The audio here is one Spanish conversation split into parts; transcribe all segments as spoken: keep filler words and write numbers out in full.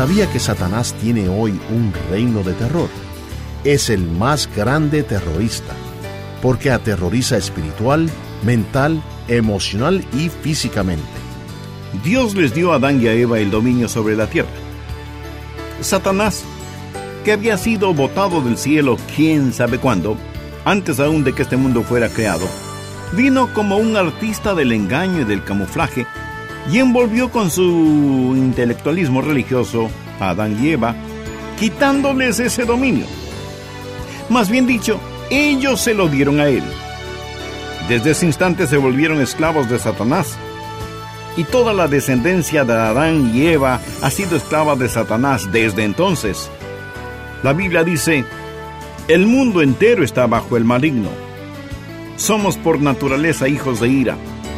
¿Sabía que Satanás tiene hoy un reino de terror? Es el más grande terrorista, porque aterroriza espiritual, mental, emocional y físicamente. Dios les dio a Adán y a Eva el dominio sobre la tierra. Satanás, que había sido botado del cielo quién sabe cuándo, antes aún de que este mundo fuera creado, vino como un artista del engaño y del camuflaje y envolvió con su intelectualismo religioso a Adán y Eva, quitándoles ese dominio. Más bien dicho, ellos se lo dieron a él. Desde ese instante se volvieron esclavos de Satanás, y toda la descendencia de Adán y Eva ha sido esclava de Satanás desde entonces. La Biblia dice: el mundo entero está bajo el maligno. Somos por naturaleza hijos de ira.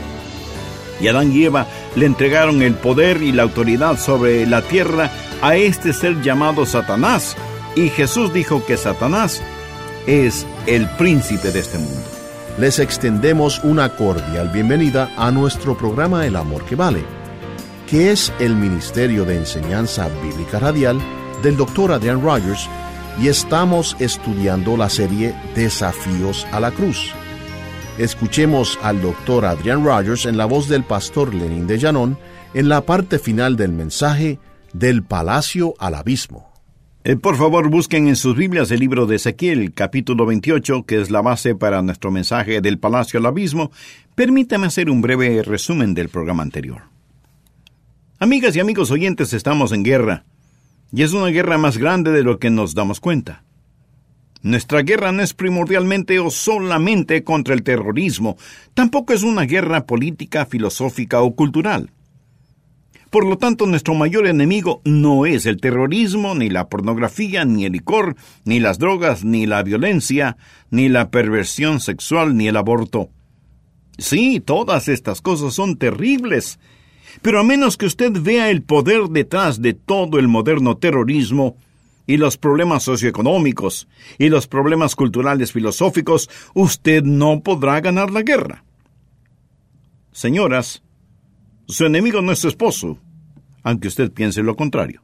Y Adán y Eva le entregaron el poder y la autoridad sobre la tierra a este ser llamado Satanás. Y Jesús dijo que Satanás es el príncipe de este mundo. Les extendemos una cordial bienvenida a nuestro programa El Amor que Vale, que es el Ministerio de Enseñanza Bíblica Radial del doctor Adrian Rogers, y estamos estudiando la serie Desafíos a la Cruz. Escuchemos al doctor Adrian Rogers en la voz del pastor Lenín de Llanón en la parte final del mensaje Del Palacio al Abismo. Eh, por favor, busquen en sus Biblias el libro de Ezequiel, capítulo veintiocho, que es la base para nuestro mensaje del Palacio al Abismo. Permítame hacer un breve resumen del programa anterior. Amigas y amigos oyentes, estamos en guerra, y es una guerra más grande de lo que nos damos cuenta. Nuestra guerra no es primordialmente o solamente contra el terrorismo, tampoco es una guerra política, filosófica o cultural. Por lo tanto, nuestro mayor enemigo no es el terrorismo, ni la pornografía, ni el licor, ni las drogas, ni la violencia, ni la perversión sexual, ni el aborto. Sí, todas estas cosas son terribles, pero a menos que usted vea el poder detrás de todo el moderno terrorismo, y los problemas socioeconómicos, y los problemas culturales filosóficos, usted no podrá ganar la guerra. Señoras, su enemigo no es su esposo, aunque usted piense lo contrario.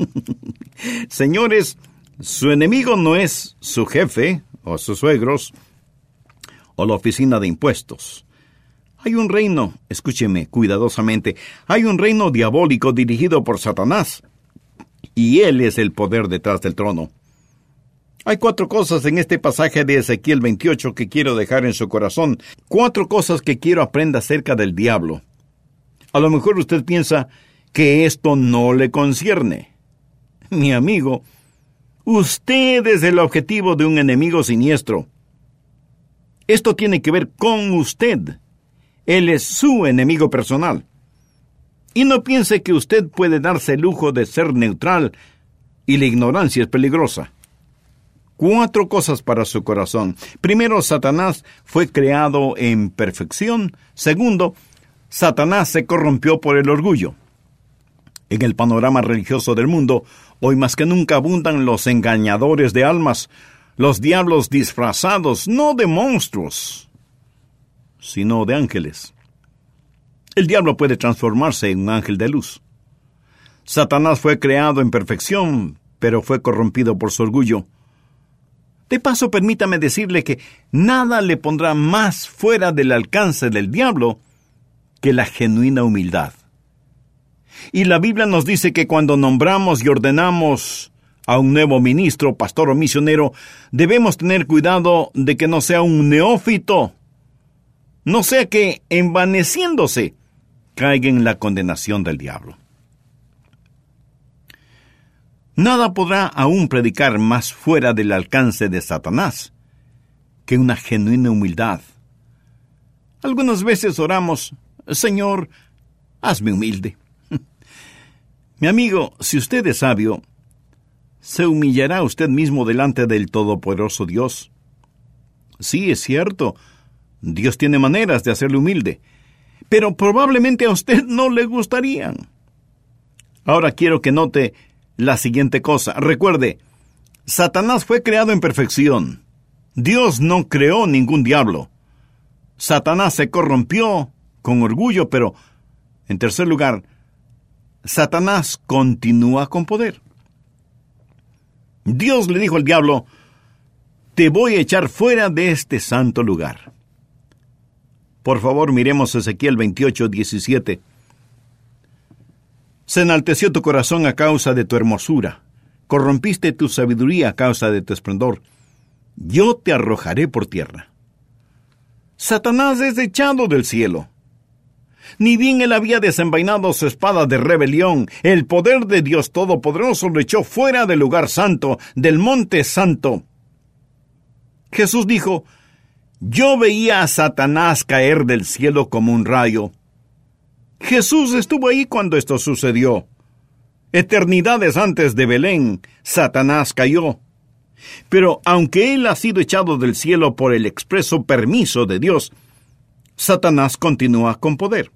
Señores, su enemigo no es su jefe, o sus suegros, o la oficina de impuestos. Hay un reino, escúcheme cuidadosamente, hay un reino diabólico dirigido por Satanás, y él es el poder detrás del trono. Hay cuatro cosas en este pasaje de Ezequiel veintiocho que quiero dejar en su corazón, cuatro cosas que quiero aprenda acerca del diablo. A lo mejor usted piensa que esto no le concierne. Mi amigo, usted es el objetivo de un enemigo siniestro. Esto tiene que ver con usted. Él es su enemigo personal. Y no piense que usted puede darse el lujo de ser neutral, y la ignorancia es peligrosa. Cuatro cosas para su corazón. Primero, Satanás fue creado en perfección. Segundo, Satanás se corrompió por el orgullo. En el panorama religioso del mundo, hoy más que nunca abundan los engañadores de almas, los diablos disfrazados, no de monstruos, sino de ángeles. El diablo puede transformarse en un ángel de luz. Satanás fue creado en perfección, pero fue corrompido por su orgullo. De paso, permítame decirle que nada le pondrá más fuera del alcance del diablo que la genuina humildad. Y la Biblia nos dice que cuando nombramos y ordenamos a un nuevo ministro, pastor o misionero, debemos tener cuidado de que no sea un neófito, no sea que, envaneciéndose, caiga en la condenación del diablo. Nada podrá aún predicar más fuera del alcance de Satanás que una genuina humildad. Algunas veces oramos: Señor, hazme humilde. Mi amigo, si usted es sabio, ¿se humillará usted mismo delante del todopoderoso Dios? Sí, es cierto, Dios tiene maneras de hacerle humilde, pero probablemente a usted no le gustarían. Ahora quiero que note la siguiente cosa. Recuerde, Satanás fue creado en perfección. Dios no creó ningún diablo. Satanás se corrompió con orgullo, pero, en tercer lugar, Satanás continúa con poder. Dios le dijo al diablo: te voy a echar fuera de este santo lugar. Por favor, miremos Ezequiel veintiocho, diecisiete. Se enalteció tu corazón a causa de tu hermosura, corrompiste tu sabiduría a causa de tu esplendor. Yo te arrojaré por tierra. Satanás es echado del cielo. Ni bien él había desenvainado su espada de rebelión, el poder de Dios Todopoderoso lo echó fuera del lugar santo, del monte santo. Jesús dijo: yo veía a Satanás caer del cielo como un rayo. Jesús estuvo ahí cuando esto sucedió. Eternidades antes de Belén, Satanás cayó. Pero aunque él ha sido echado del cielo por el expreso permiso de Dios, Satanás continúa con poder.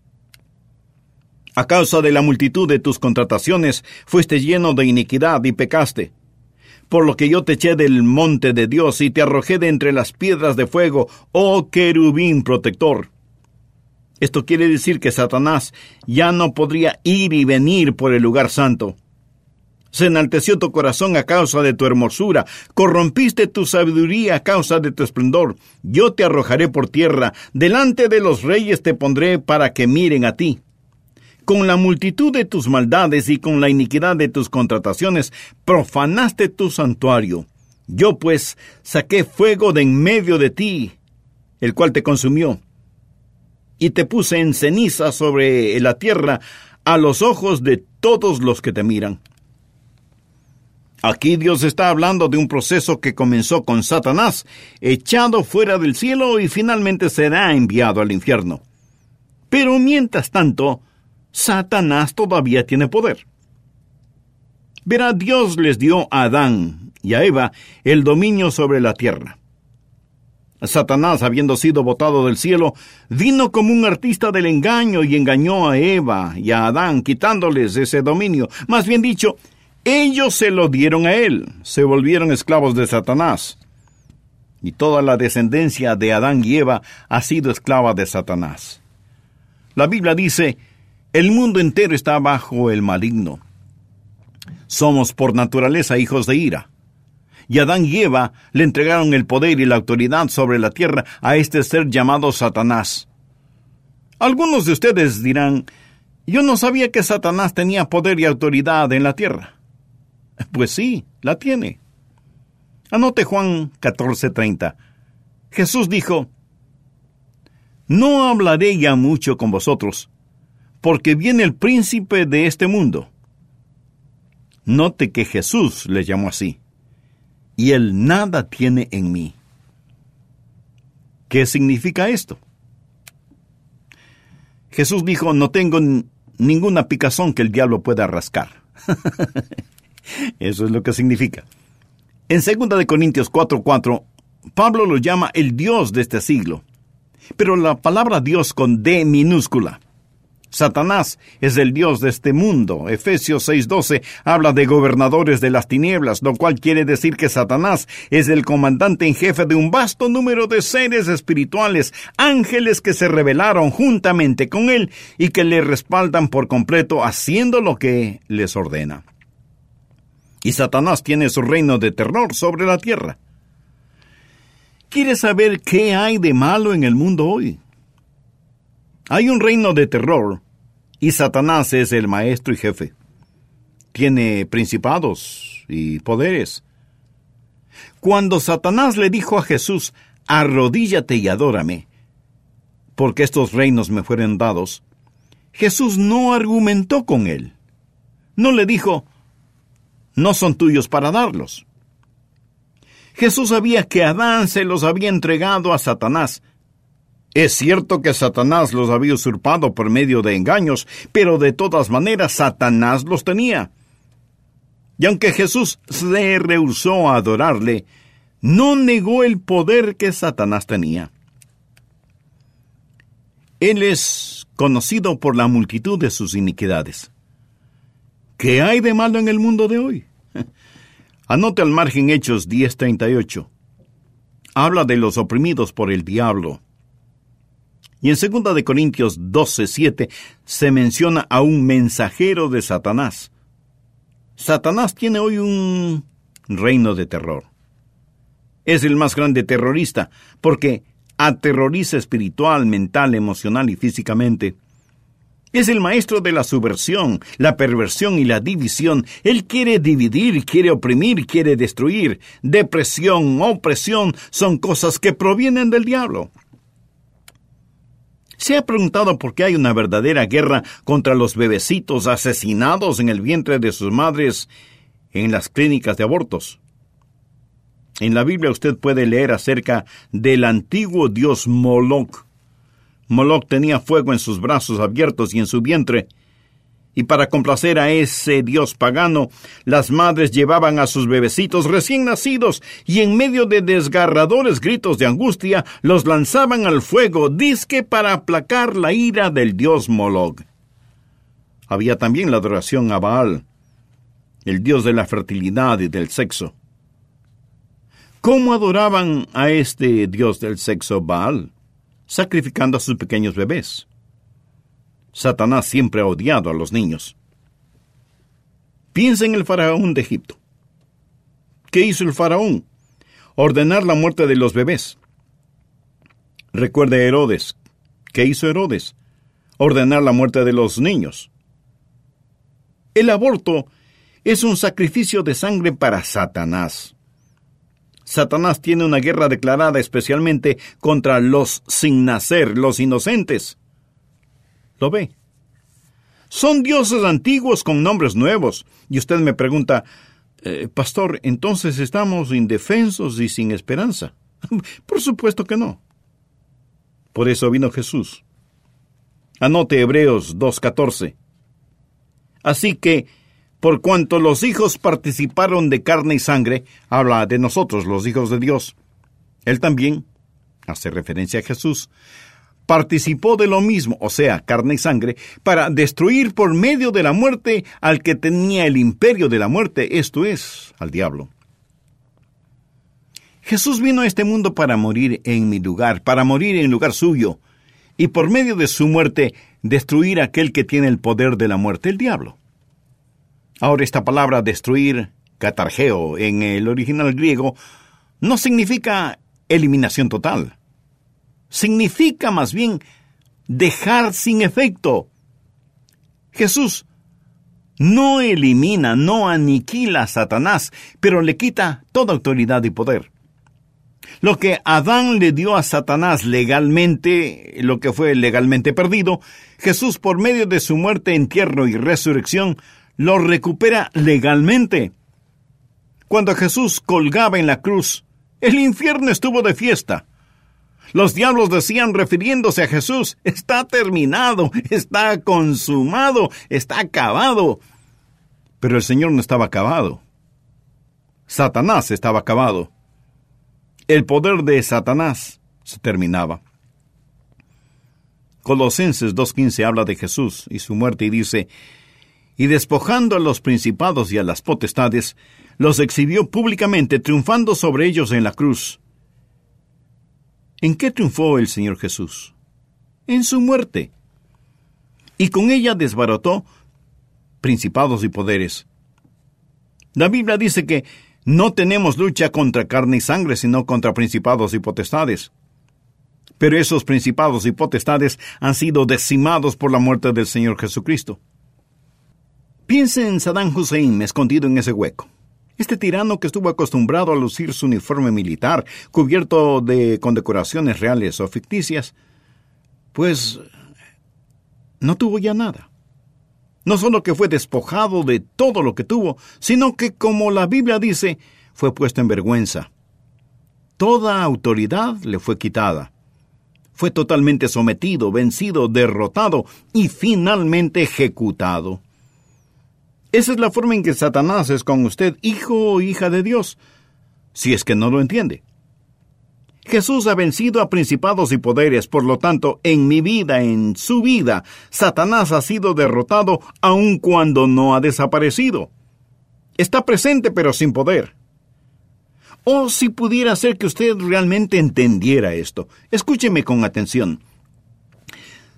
A causa de la multitud de tus contrataciones, fuiste lleno de iniquidad y pecaste. Por lo que yo te eché del monte de Dios y te arrojé de entre las piedras de fuego, oh querubín protector. Esto quiere decir que Satanás ya no podría ir y venir por el lugar santo. Se enalteció tu corazón a causa de tu hermosura, corrompiste tu sabiduría a causa de tu esplendor. Yo te arrojaré por tierra, delante de los reyes te pondré para que miren a ti. Con la multitud de tus maldades y con la iniquidad de tus contrataciones, profanaste tu santuario. Yo, pues, saqué fuego de en medio de ti, el cual te consumió, y te puse en ceniza sobre la tierra a los ojos de todos los que te miran. Aquí Dios está hablando de un proceso que comenzó con Satanás, echado fuera del cielo y finalmente será enviado al infierno. Pero mientras tanto, Satanás todavía tiene poder. Verá, Dios les dio a Adán y a Eva el dominio sobre la tierra. Satanás, habiendo sido botado del cielo, vino como un artista del engaño y engañó a Eva y a Adán, quitándoles ese dominio. Más bien dicho, ellos se lo dieron a él, se volvieron esclavos de Satanás. Y toda la descendencia de Adán y Eva ha sido esclava de Satanás. La Biblia dice: el mundo entero está bajo el maligno. Somos por naturaleza hijos de ira. Y Adán y Eva le entregaron el poder y la autoridad sobre la tierra a este ser llamado Satanás. Algunos de ustedes dirán: yo no sabía que Satanás tenía poder y autoridad en la tierra. Pues sí, la tiene. Anote Juan catorce treinta. Jesús dijo: no hablaré ya mucho con vosotros, porque viene el príncipe de este mundo. Note que Jesús le llamó así. Y él nada tiene en mí. ¿Qué significa esto? Jesús dijo: no tengo n- ninguna picazón que el diablo pueda rascar. Eso es lo que significa. En segunda de Corintios cuatro cuatro, Pablo lo llama el Dios de este siglo. Pero la palabra Dios con D minúscula. Satanás es el Dios de este mundo. Efesios seis doce habla de gobernadores de las tinieblas, lo cual quiere decir que Satanás es el comandante en jefe de un vasto número de seres espirituales, ángeles que se rebelaron juntamente con él y que le respaldan por completo haciendo lo que les ordena. Y Satanás tiene su reino de terror sobre la tierra. ¿Quieres saber qué hay de malo en el mundo hoy? Hay un reino de terror, y Satanás es el maestro y jefe. Tiene principados y poderes. Cuando Satanás le dijo a Jesús: arrodíllate y adórame, porque estos reinos me fueron dados, Jesús no argumentó con él. No le dijo: no son tuyos para darlos. Jesús sabía que Adán se los había entregado a Satanás. Es cierto que Satanás los había usurpado por medio de engaños, pero de todas maneras Satanás los tenía. Y aunque Jesús se rehusó a adorarle, no negó el poder que Satanás tenía. Él es conocido por la multitud de sus iniquidades. ¿Qué hay de malo en el mundo de hoy? Anote al margen Hechos diez treinta y ocho. Habla de los oprimidos por el diablo. Y en segunda de Corintios doce, siete se menciona a un mensajero de Satanás. Satanás tiene hoy un reino de terror. Es el más grande terrorista porque aterroriza espiritual, mental, emocional y físicamente. Es el maestro de la subversión, la perversión y la división. Él quiere dividir, quiere oprimir, quiere destruir. Depresión, opresión son cosas que provienen del diablo. ¿Se ha preguntado por qué hay una verdadera guerra contra los bebecitos asesinados en el vientre de sus madres en las clínicas de abortos? En la Biblia usted puede leer acerca del antiguo dios Moloch. Moloch tenía fuego en sus brazos abiertos y en su vientre. Y para complacer a ese dios pagano, las madres llevaban a sus bebecitos recién nacidos y en medio de desgarradores gritos de angustia los lanzaban al fuego, dizque para aplacar la ira del dios Moloch. Había también la adoración a Baal, el dios de la fertilidad y del sexo. ¿Cómo adoraban a este dios del sexo Baal? Sacrificando a sus pequeños bebés. Satanás siempre ha odiado a los niños. Piensa en el faraón de Egipto. ¿Qué hizo el faraón? Ordenar la muerte de los bebés. Recuerde a Herodes. ¿Qué hizo Herodes? Ordenar la muerte de los niños. El aborto es un sacrificio de sangre para Satanás. Satanás tiene una guerra declarada especialmente contra los sin nacer, los inocentes. ¿Lo ve? Son dioses antiguos con nombres nuevos. Y usted me pregunta, eh, pastor, ¿entonces estamos indefensos y sin esperanza? Por supuesto que no. Por eso vino Jesús. Anote Hebreos dos catorce. Así que, por cuanto los hijos participaron de carne y sangre, habla de nosotros, los hijos de Dios. Él también, hace referencia a Jesús, participó de lo mismo, o sea, carne y sangre, para destruir por medio de la muerte al que tenía el imperio de la muerte, esto es, al diablo. Jesús vino a este mundo para morir en mi lugar, para morir en lugar suyo, y por medio de su muerte, destruir a aquel que tiene el poder de la muerte, el diablo. Ahora, esta palabra destruir, katargeo, en el original griego, no significa eliminación total. Significa más bien dejar sin efecto. Jesús no elimina, no aniquila a Satanás, pero le quita toda autoridad y poder. Lo que Adán le dio a Satanás legalmente, lo que fue legalmente perdido, Jesús por medio de su muerte, entierro y resurrección, lo recupera legalmente. Cuando Jesús colgaba en la cruz, el infierno estuvo de fiesta. Los diablos decían, refiriéndose a Jesús, está terminado, está consumado, está acabado. Pero el Señor no estaba acabado. Satanás estaba acabado. El poder de Satanás se terminaba. Colosenses dos quince habla de Jesús y su muerte y dice, y despojando a los principados y a las potestades, los exhibió públicamente, triunfando sobre ellos en la cruz. ¿En qué triunfó el Señor Jesús? En su muerte. Y con ella desbarató principados y poderes. La Biblia dice que no tenemos lucha contra carne y sangre, sino contra principados y potestades. Pero esos principados y potestades han sido decimados por la muerte del Señor Jesucristo. Piense en Saddam Hussein escondido en ese hueco. Este tirano que estuvo acostumbrado a lucir su uniforme militar, cubierto de condecoraciones reales o ficticias, pues no tuvo ya nada. No solo que fue despojado de todo lo que tuvo, sino que, como la Biblia dice, fue puesto en vergüenza. Toda autoridad le fue quitada. Fue totalmente sometido, vencido, derrotado y finalmente ejecutado. Esa es la forma en que Satanás es con usted, hijo o hija de Dios, si es que no lo entiende. Jesús ha vencido a principados y poderes, por lo tanto, en mi vida, en su vida, Satanás ha sido derrotado aun cuando no ha desaparecido. Está presente pero sin poder. Oh, si pudiera ser que usted realmente entendiera esto. Escúcheme con atención.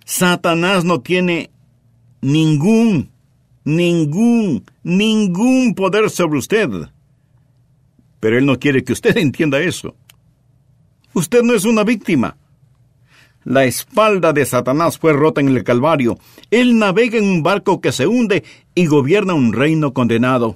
Satanás no tiene ningún, ningún, ningún poder sobre usted. Pero él no quiere que usted entienda eso. Usted no es una víctima. La espalda de Satanás fue rota en el Calvario. Él navega en un barco que se hunde y gobierna un reino condenado.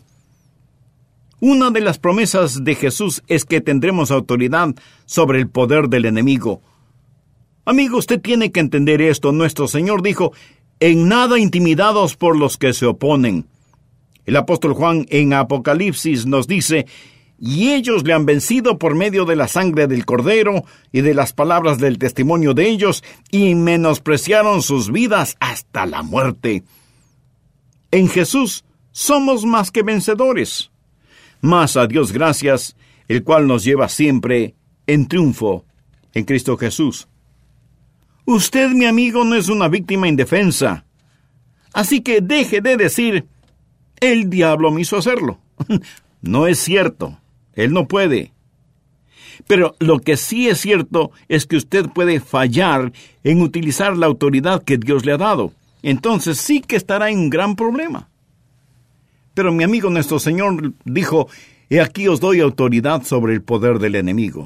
Una de las promesas de Jesús es que tendremos autoridad sobre el poder del enemigo. Amigo, usted tiene que entender esto. Nuestro Señor dijo, en nada intimidados por los que se oponen. El apóstol Juan en Apocalipsis nos dice, y ellos le han vencido por medio de la sangre del Cordero y de las palabras del testimonio de ellos, y menospreciaron sus vidas hasta la muerte. En Jesús somos más que vencedores. Mas a Dios gracias, el cual nos lleva siempre en triunfo en Cristo Jesús. Usted, mi amigo, no es una víctima indefensa. Así que deje de decir, el diablo me hizo hacerlo. No es cierto. Él no puede. Pero lo que sí es cierto es que usted puede fallar en utilizar la autoridad que Dios le ha dado. Entonces sí que estará en un gran problema. Pero mi amigo, nuestro Señor dijo, he aquí os doy autoridad sobre el poder del enemigo.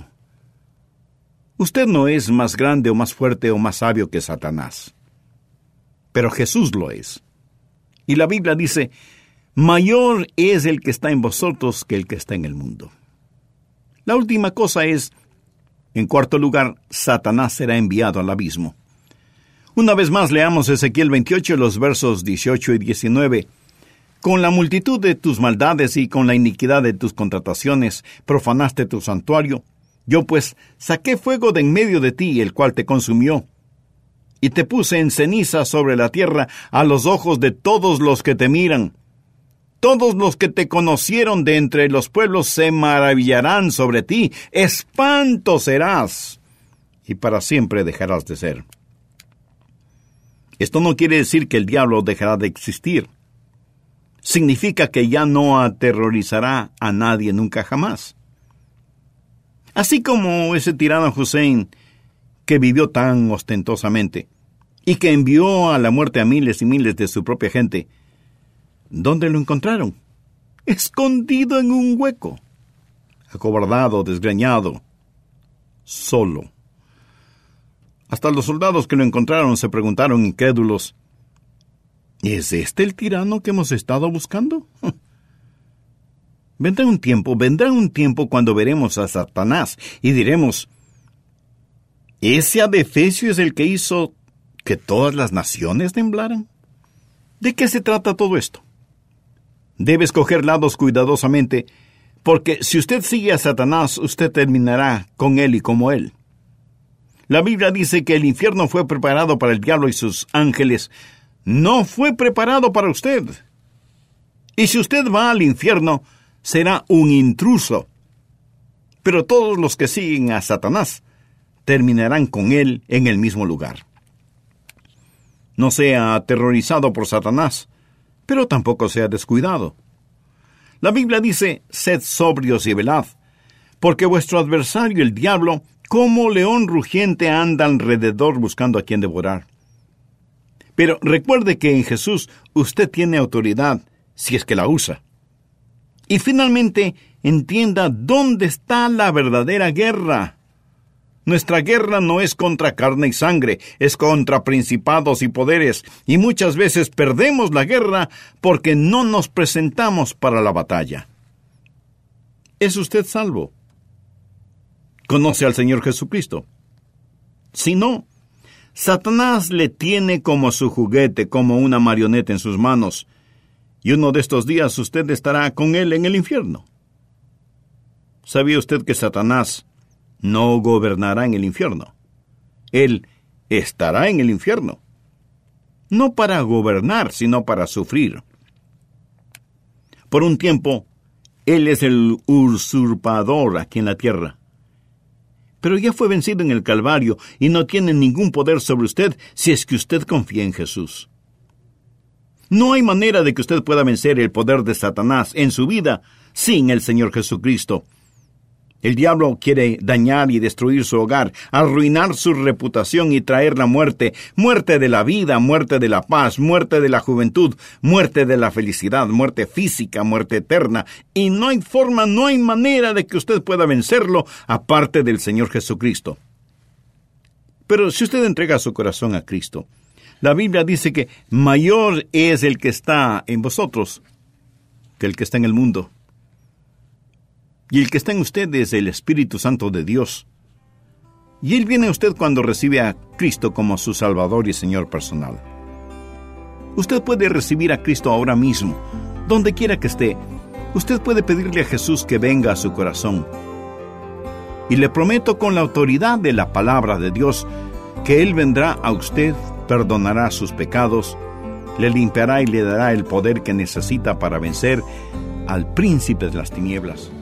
Usted no es más grande o más fuerte o más sabio que Satanás. Pero Jesús lo es. Y la Biblia dice, mayor es el que está en vosotros que el que está en el mundo. La última cosa es, en cuarto lugar, Satanás será enviado al abismo. Una vez más leamos Ezequiel veintiocho, los versos dieciocho y diecinueve. Con la multitud de tus maldades y con la iniquidad de tus contrataciones, profanaste tu santuario. Yo pues saqué fuego de en medio de ti, el cual te consumió. Y te puse en ceniza sobre la tierra a los ojos de todos los que te miran. Todos los que te conocieron de entre los pueblos se maravillarán sobre ti. Espanto serás, y para siempre dejarás de ser. Esto no quiere decir que el diablo dejará de existir. Significa que ya no aterrorizará a nadie nunca jamás. Así como ese tirano Hussein, que vivió tan ostentosamente, y que envió a la muerte a miles y miles de su propia gente, ¿dónde lo encontraron? Escondido en un hueco, acobardado, desgreñado, solo. Hasta los soldados que lo encontraron se preguntaron incrédulos, ¿es este el tirano que hemos estado buscando? Vendrá un tiempo, vendrá un tiempo cuando veremos a Satanás y diremos, ¿ese adefesio es el que hizo que todas las naciones temblaran? ¿De qué se trata todo esto? Debe escoger lados cuidadosamente, porque si usted sigue a Satanás, usted terminará con él y como él. La Biblia dice que el infierno fue preparado para el diablo y sus ángeles. No fue preparado para usted. Y si usted va al infierno, será un intruso. Pero todos los que siguen a Satanás terminarán con él en el mismo lugar. No sea aterrorizado por Satanás, pero tampoco sea descuidado. La Biblia dice, sed sobrios y velad, porque vuestro adversario, el diablo, como león rugiente anda alrededor buscando a quien devorar. Pero recuerde que en Jesús usted tiene autoridad, si es que la usa. Y finalmente, entienda dónde está la verdadera guerra. Nuestra guerra no es contra carne y sangre, es contra principados y poderes, y muchas veces perdemos la guerra porque no nos presentamos para la batalla. ¿Es usted salvo? ¿Conoce al Señor Jesucristo? Si no, Satanás le tiene como su juguete, como una marioneta en sus manos, y uno de estos días usted estará con él en el infierno. ¿Sabía usted que Satanás no gobernará en el infierno? Él estará en el infierno. No para gobernar, sino para sufrir. Por un tiempo, él es el usurpador aquí en la tierra. Pero ya fue vencido en el Calvario y no tiene ningún poder sobre usted si es que usted confía en Jesús. No hay manera de que usted pueda vencer el poder de Satanás en su vida sin el Señor Jesucristo. El diablo quiere dañar y destruir su hogar, arruinar su reputación y traer la muerte, muerte de la vida, muerte de la paz, muerte de la juventud, muerte de la felicidad, muerte física, muerte eterna. Y no hay forma, no hay manera de que usted pueda vencerlo aparte del Señor Jesucristo. Pero si usted entrega su corazón a Cristo, la Biblia dice que mayor es el que está en vosotros que el que está en el mundo. Y el que está en usted es el Espíritu Santo de Dios. Y Él viene a usted cuando recibe a Cristo como su Salvador y Señor personal. Usted puede recibir a Cristo ahora mismo, donde quiera que esté. Usted puede pedirle a Jesús que venga a su corazón. Y le prometo con la autoridad de la palabra de Dios que Él vendrá a usted, perdonará sus pecados, le limpiará y le dará el poder que necesita para vencer al príncipe de las tinieblas.